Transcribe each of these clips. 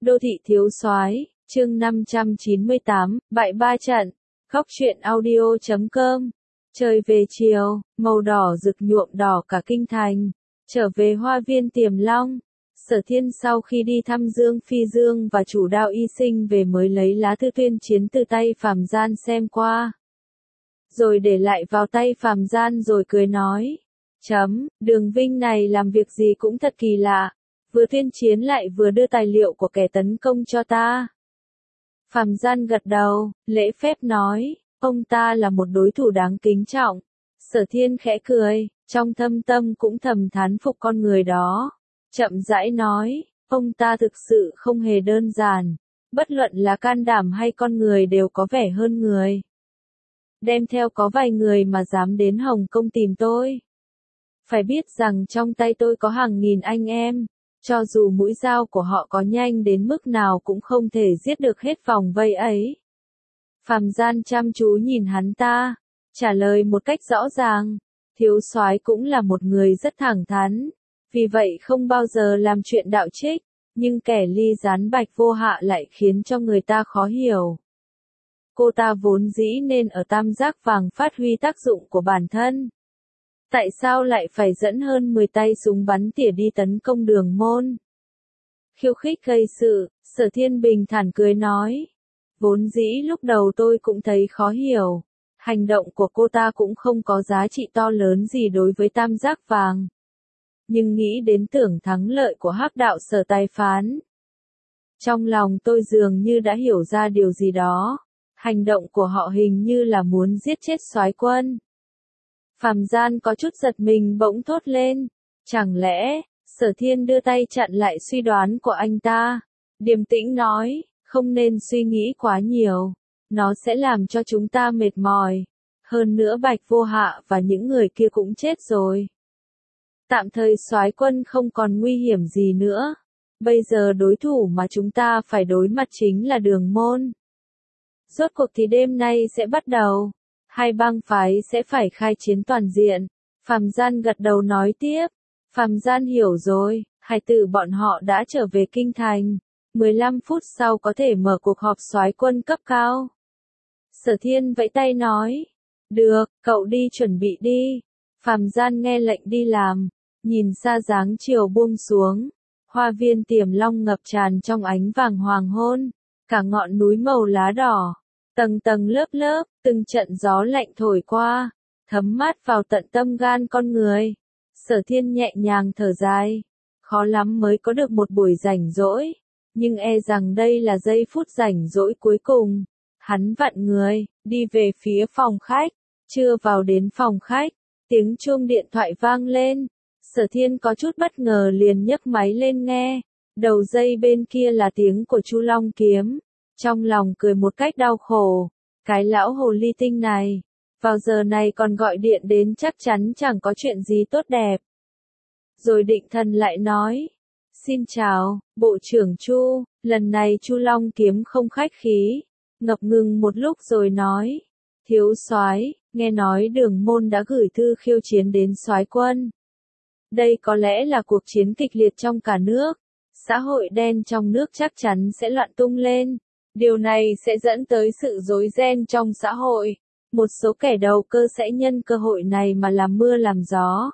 Đô thị thiếu soái, chương 598, bại ba trận. Khóc chuyện audio.com. Trời về chiều, màu đỏ rực nhuộm đỏ cả kinh thành. Trở về hoa viên Tiềm Long, Sở Thiên sau khi đi thăm Dương Phi Dương và chủ đạo y sinh về mới lấy lá thư tuyên chiến từ tay Phàm Gian xem qua. Rồi để lại vào tay Phàm Gian rồi cười nói. Đường Vinh này làm việc gì cũng thật kỳ lạ. Vừa tuyên chiến lại vừa đưa tài liệu của kẻ tấn công cho ta. Phàm Gian gật đầu, lễ phép nói, ông ta là một đối thủ đáng kính trọng. Sở Thiên khẽ cười, trong thâm tâm cũng thầm thán phục con người đó. Chậm rãi nói, ông ta thực sự không hề đơn giản. Bất luận là can đảm hay con người đều có vẻ hơn người. Đem theo có vài người mà dám đến Hồng Kông tìm tôi. Phải biết rằng trong tay tôi có hàng nghìn anh em. Cho dù mũi dao của họ có nhanh đến mức nào cũng không thể giết được hết vòng vây ấy. Phàm Gian chăm chú nhìn hắn ta, trả lời một cách rõ ràng, thiếu soái cũng là một người rất thẳng thắn, vì vậy không bao giờ làm chuyện đạo trích, nhưng kẻ ly gián Bạch Vô Hạ lại khiến cho người ta khó hiểu. Cô ta vốn dĩ nên ở tam giác vàng phát huy tác dụng của bản thân. Tại sao lại phải dẫn hơn 10 tay súng bắn tỉa đi tấn công Đường Môn? Khiêu khích gây sự, Sở Thiên bình thản cười nói. Vốn dĩ lúc đầu tôi cũng thấy khó hiểu. Hành động của cô ta cũng không có giá trị to lớn gì đối với tam giác vàng. Nhưng nghĩ đến tưởng thắng lợi của Hắc đạo Sở Tài Phán. Trong lòng tôi dường như đã hiểu ra điều gì đó. Hành động của họ hình như là muốn giết chết soái quân. Phàm Gian có chút giật mình bỗng thốt lên. Chẳng lẽ, Sở Thiên đưa tay chặn lại suy đoán của anh ta. Điềm tĩnh nói, không nên suy nghĩ quá nhiều. Nó sẽ làm cho chúng ta mệt mỏi. Hơn nữa Bạch Vô Hạ và những người kia cũng chết rồi. Tạm thời soái quân không còn nguy hiểm gì nữa. Bây giờ đối thủ mà chúng ta phải đối mặt chính là Đường Môn. Rốt cuộc thì đêm nay sẽ bắt đầu. Hai bang phái sẽ phải khai chiến toàn diện. Phàm Gian gật đầu nói tiếp. Phàm Gian hiểu rồi, hải tử bọn họ đã trở về kinh thành. 15 phút sau có thể mở cuộc họp soái quân cấp cao. Sở Thiên vẫy tay nói. Được, cậu đi chuẩn bị đi. Phàm Gian nghe lệnh đi làm. Nhìn xa dáng chiều buông xuống. Hoa viên Tiềm Long ngập tràn trong ánh vàng hoàng hôn. Cả ngọn núi màu lá đỏ. Tầng tầng lớp lớp, từng trận gió lạnh thổi qua, thấm mát vào tận tâm gan con người. Sở Thiên nhẹ nhàng thở dài, khó lắm mới có được một buổi rảnh rỗi, nhưng e rằng đây là giây phút rảnh rỗi cuối cùng. Hắn vặn người, đi về phía phòng khách, chưa vào đến phòng khách, tiếng chuông điện thoại vang lên. Sở Thiên có chút bất ngờ liền nhấc máy lên nghe, đầu dây bên kia là tiếng của Chu Long Kiếm. Trong lòng cười một cách đau khổ, cái lão hồ ly tinh này, vào giờ này còn gọi điện đến chắc chắn chẳng có chuyện gì tốt đẹp. Rồi định thần lại nói, xin chào, Bộ trưởng Chu, lần này Chu Long Kiếm không khách khí, ngập ngừng một lúc rồi nói, thiếu soái, nghe nói Đường Môn đã gửi thư khiêu chiến đến soái quân. Đây có lẽ là cuộc chiến kịch liệt trong cả nước, xã hội đen trong nước chắc chắn sẽ loạn tung lên. Điều này sẽ dẫn tới sự rối ren trong xã hội. Một số kẻ đầu cơ sẽ nhân cơ hội này mà làm mưa làm gió.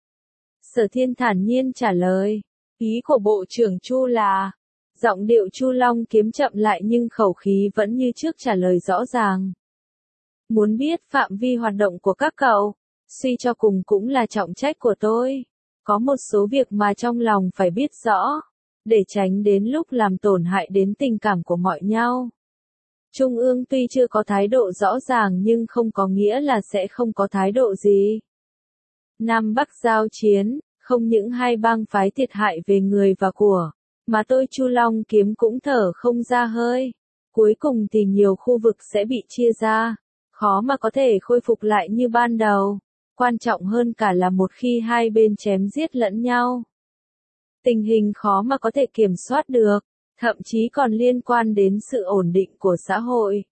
Sở Thiên thản nhiên trả lời. Ý của Bộ trưởng Chu là. Giọng điệu Chu Long Kiếm chậm lại nhưng khẩu khí vẫn như trước trả lời rõ ràng. Muốn biết phạm vi hoạt động của các cậu, suy cho cùng cũng là trọng trách của tôi. Có một số việc mà trong lòng phải biết rõ. Để tránh đến lúc làm tổn hại đến tình cảm của mọi nhau. Trung ương tuy chưa có thái độ rõ ràng nhưng không có nghĩa là sẽ không có thái độ gì. Nam Bắc giao chiến, không những hai bang phái thiệt hại về người và của, mà tôi Chu Long Kiếm cũng thở không ra hơi. Cuối cùng thì nhiều khu vực sẽ bị chia ra, khó mà có thể khôi phục lại như ban đầu. Quan trọng hơn cả là một khi hai bên chém giết lẫn nhau. Tình hình khó mà có thể kiểm soát được, thậm chí còn liên quan đến sự ổn định của xã hội.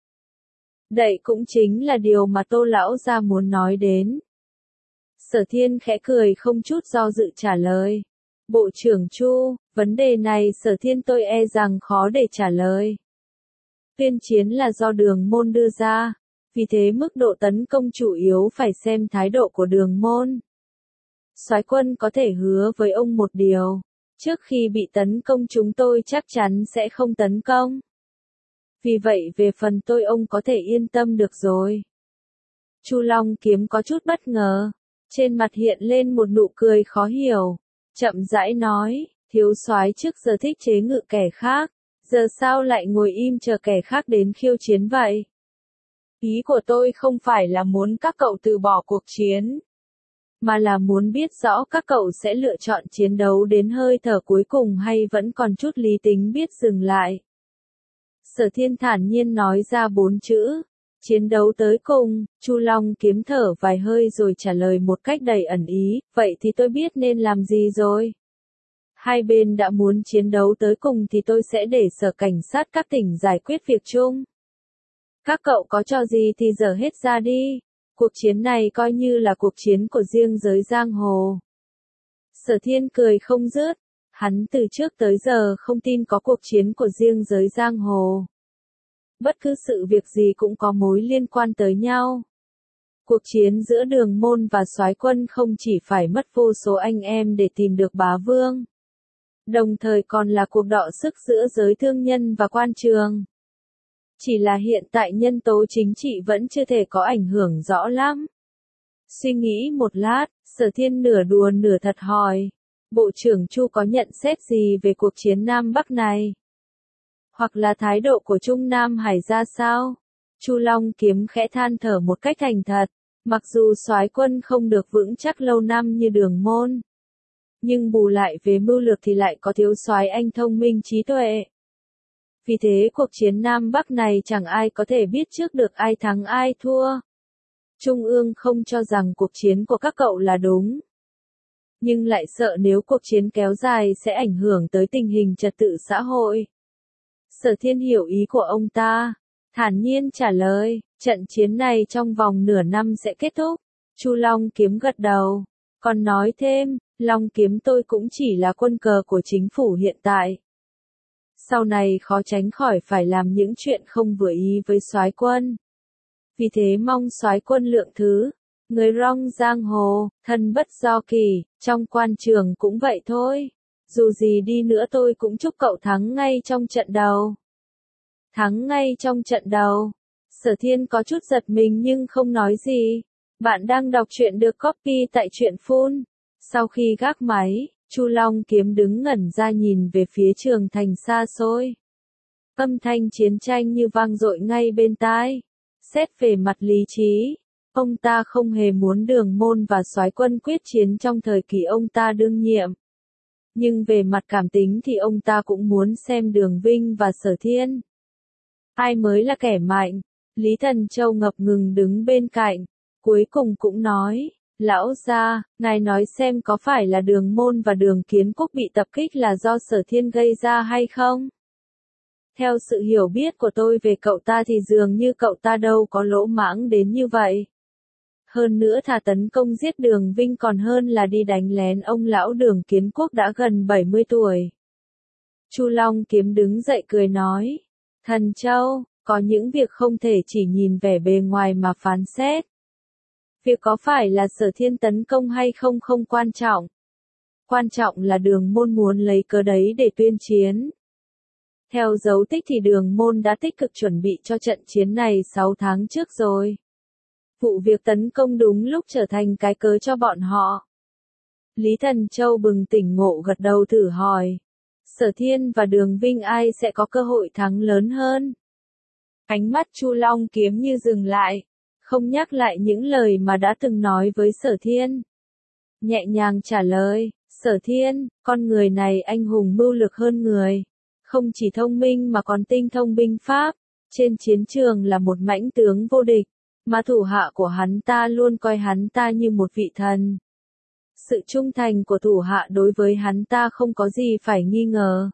Đây cũng chính là điều mà Tô Lão Gia muốn nói đến. Sở Thiên khẽ cười không chút do dự trả lời. Bộ trưởng Chu, vấn đề này Sở Thiên tôi e rằng khó để trả lời. Tuyên chiến là do Đường Môn đưa ra, vì thế mức độ tấn công chủ yếu phải xem thái độ của Đường Môn. Soái quân có thể hứa với ông một điều, trước khi bị tấn công chúng tôi chắc chắn sẽ không tấn công. Vì vậy về phần tôi ông có thể yên tâm được rồi. Chu Long Kiếm có chút bất ngờ, trên mặt hiện lên một nụ cười khó hiểu, chậm rãi nói, thiếu soái trước giờ thích chế ngự kẻ khác, giờ sao lại ngồi im chờ kẻ khác đến khiêu chiến vậy? Ý của tôi không phải là muốn các cậu từ bỏ cuộc chiến, mà là muốn biết rõ các cậu sẽ lựa chọn chiến đấu đến hơi thở cuối cùng hay vẫn còn chút lý tính biết dừng lại. Sở Thiên thản nhiên nói ra 4 chữ, chiến đấu tới cùng. Chu Long Kiếm thở vài hơi rồi trả lời một cách đầy ẩn ý, vậy thì tôi biết nên làm gì rồi. Hai bên đã muốn chiến đấu tới cùng thì tôi sẽ để sở cảnh sát các tỉnh giải quyết việc chung. Các cậu có trò gì thì dở hết ra đi. Cuộc chiến này coi như là cuộc chiến của riêng giới giang hồ. Sở Thiên cười không dứt. Hắn từ trước tới giờ không tin có cuộc chiến của riêng giới giang hồ. Bất cứ sự việc gì cũng có mối liên quan tới nhau. Cuộc chiến giữa Đường Môn và Soái quân không chỉ phải mất vô số anh em để tìm được bá vương, đồng thời còn là cuộc đọ sức giữa giới thương nhân và quan trường. Chỉ là hiện tại nhân tố chính trị vẫn chưa thể có ảnh hưởng rõ lắm. Suy nghĩ một lát, Sở Thiên nửa đùa nửa thật hỏi, Bộ trưởng Chu có nhận xét gì về cuộc chiến Nam Bắc này? Hoặc là thái độ của Trung Nam Hải ra sao? Chu Long Kiếm khẽ than thở một cách thành thật, mặc dù soái quân không được vững chắc lâu năm như Đường Môn, nhưng bù lại về mưu lược thì lại có thiếu soái anh thông minh trí tuệ. Vì thế cuộc chiến Nam Bắc này chẳng ai có thể biết trước được ai thắng ai thua. Trung ương không cho rằng cuộc chiến của các cậu là đúng, nhưng lại sợ nếu cuộc chiến kéo dài sẽ ảnh hưởng tới tình hình trật tự xã hội. Sở Thiên hiểu ý của ông ta, thản nhiên trả lời, trận chiến này trong vòng nửa năm sẽ kết thúc. Chu Long Kiếm gật đầu, còn nói thêm, Long Kiếm tôi cũng chỉ là quân cờ của chính phủ hiện tại. Sau này khó tránh khỏi phải làm những chuyện không vừa ý với soái quân. Vì thế mong soái quân lượng thứ, người rong giang hồ, thân bất do kỳ, trong quan trường cũng vậy thôi. Dù gì đi nữa tôi cũng chúc cậu thắng ngay trong trận đầu. Thắng ngay trong trận đầu. Sở Thiên có chút giật mình nhưng không nói gì. Bạn đang đọc truyện được copy tại truyện Phun. Sau khi gác máy, Chu Long Kiếm đứng ngẩn ra nhìn về phía trường thành xa xôi. Âm thanh chiến tranh như vang dội ngay bên tai. Xét về mặt lý trí, ông ta không hề muốn Đường Môn và soái quân quyết chiến trong thời kỳ ông ta đương nhiệm. Nhưng về mặt cảm tính thì ông ta cũng muốn xem Đường Vinh và Sở Thiên. Ai mới là kẻ mạnh? Lý Thần Châu ngập ngừng đứng bên cạnh, cuối cùng cũng nói, lão gia, ngài nói xem có phải là Đường Môn và Đường Kiến Quốc bị tập kích là do Sở Thiên gây ra hay không? Theo sự hiểu biết của tôi về cậu ta thì dường như cậu ta đâu có lỗ mãng đến như vậy. Hơn nữa thà tấn công giết Đường Vinh còn hơn là đi đánh lén ông lão Đường Kiến Quốc đã gần 70 tuổi. Chu Long Kiếm đứng dậy cười nói, Thần Châu, có những việc không thể chỉ nhìn vẻ bề ngoài mà phán xét. Việc có phải là Sở Thiên tấn công hay không không quan trọng. Quan trọng là Đường Môn muốn lấy cớ đấy để tuyên chiến. Theo dấu tích thì Đường Môn đã tích cực chuẩn bị cho trận chiến này 6 tháng trước rồi. Vụ việc tấn công đúng lúc trở thành cái cớ cho bọn họ. Lý Thần Châu bừng tỉnh ngộ gật đầu thử hỏi. Sở Thiên và Đường Vinh ai sẽ có cơ hội thắng lớn hơn? Ánh mắt Chu Long Kiếm như dừng lại, không nhắc lại những lời mà đã từng nói với Sở Thiên. Nhẹ nhàng trả lời, Sở Thiên, con người này anh hùng mưu lược hơn người. Không chỉ thông minh mà còn tinh thông binh pháp, trên chiến trường là một mãnh tướng vô địch, mà thủ hạ của hắn ta luôn coi hắn ta như một vị thần. Sự trung thành của thủ hạ đối với hắn ta không có gì phải nghi ngờ.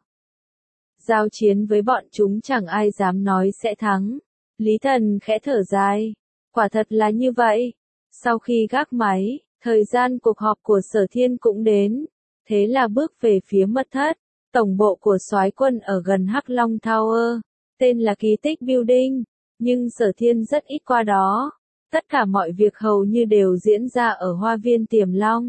Giao chiến với bọn chúng chẳng ai dám nói sẽ thắng. Lý Thần khẽ thở dài. Quả thật là như vậy. Sau khi gác máy, thời gian cuộc họp của Sở Thiên cũng đến. Thế là bước về phía mật thất, tổng bộ của soái quân ở gần Hắc Long Tower, tên là Kỳ Tích Building, nhưng Sở Thiên rất ít qua đó. Tất cả mọi việc hầu như đều diễn ra ở Hoa viên Tiềm Long.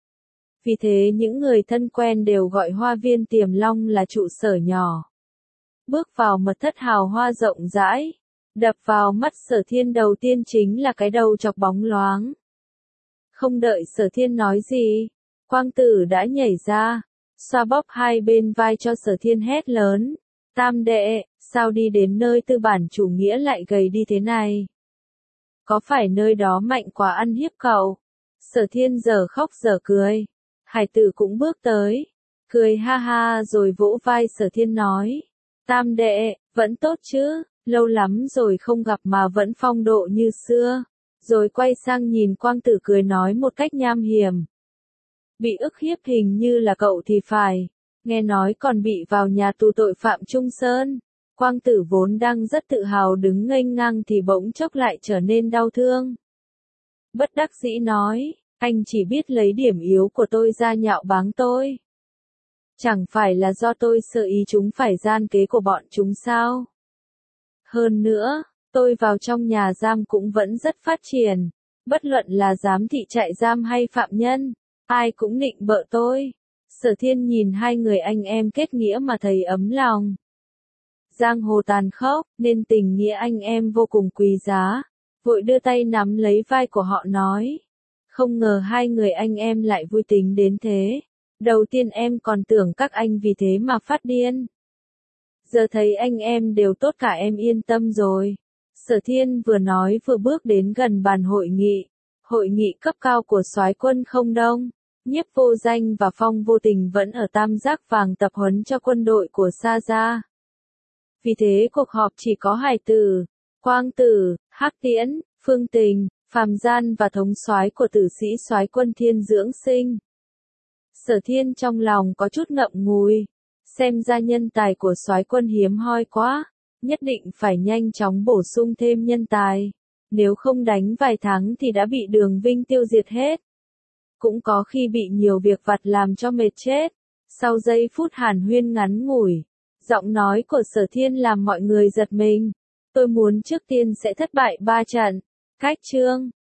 Vì thế những người thân quen đều gọi Hoa viên Tiềm Long là trụ sở nhỏ. Bước vào mật thất hào hoa rộng rãi, đập vào mắt Sở Thiên đầu tiên chính là cái đầu chọc bóng loáng. Không đợi Sở Thiên nói gì, Quang Tử đã nhảy ra, xoa bóp hai bên vai cho Sở Thiên hét lớn. Tam đệ, sao đi đến nơi tư bản chủ nghĩa lại gầy đi thế này? Có phải nơi đó mạnh quá ăn hiếp cậu? Sở Thiên giờ khóc giờ cười. Hải tử cũng bước tới, cười ha ha rồi vỗ vai Sở Thiên nói. Tam đệ, vẫn tốt chứ, lâu lắm rồi không gặp mà vẫn phong độ như xưa. Rồi quay sang nhìn Quang Tử cười nói một cách nham hiểm. Bị ức hiếp hình như là cậu thì phải, nghe nói còn bị vào nhà tù tội phạm Trung Sơn. Quang Tử vốn đang rất tự hào đứng nghênh ngang thì bỗng chốc lại trở nên đau thương. Bất đắc dĩ nói, anh chỉ biết lấy điểm yếu của tôi ra nhạo báng tôi. Chẳng phải là do tôi sợ ý chúng phải gian kế của bọn chúng sao? Hơn nữa, tôi vào trong nhà giam cũng vẫn rất phát triển, bất luận là giám thị trại giam hay phạm nhân, ai cũng nịnh bợ tôi. Sở Thiên nhìn hai người anh em kết nghĩa mà thấy ấm lòng. Giang hồ tàn khốc, nên tình nghĩa anh em vô cùng quý giá, vội đưa tay nắm lấy vai của họ nói. Không ngờ hai người anh em lại vui tính đến thế. Đầu tiên em còn tưởng các anh vì thế mà phát điên. Giờ thấy anh em đều tốt cả em yên tâm rồi. Sở Thiên vừa nói vừa bước đến gần bàn hội nghị. Hội nghị cấp cao của soái quân không đông. Nhiếp Vô Danh và Phong Vô Tình vẫn ở Tam Giác Vàng tập huấn cho quân đội của Sa Gia. Vì thế cuộc họp chỉ có Hải Tử, Quang Tử, Hắc Tiễn, Phương Tình, Phàm Gian và thống soái của tử sĩ soái quân Thiên Dưỡng Sinh. Sở Thiên trong lòng có chút ngậm ngùi, xem ra nhân tài của soái quân hiếm hoi quá, nhất định phải nhanh chóng bổ sung thêm nhân tài, nếu không đánh vài tháng thì đã bị Đường Vinh tiêu diệt hết. Cũng có khi bị nhiều việc vặt làm cho mệt chết. Sau giây phút hàn huyên ngắn ngủi, giọng nói của Sở Thiên làm mọi người giật mình. Tôi muốn trước tiên sẽ thất bại 3 trận. Cách chương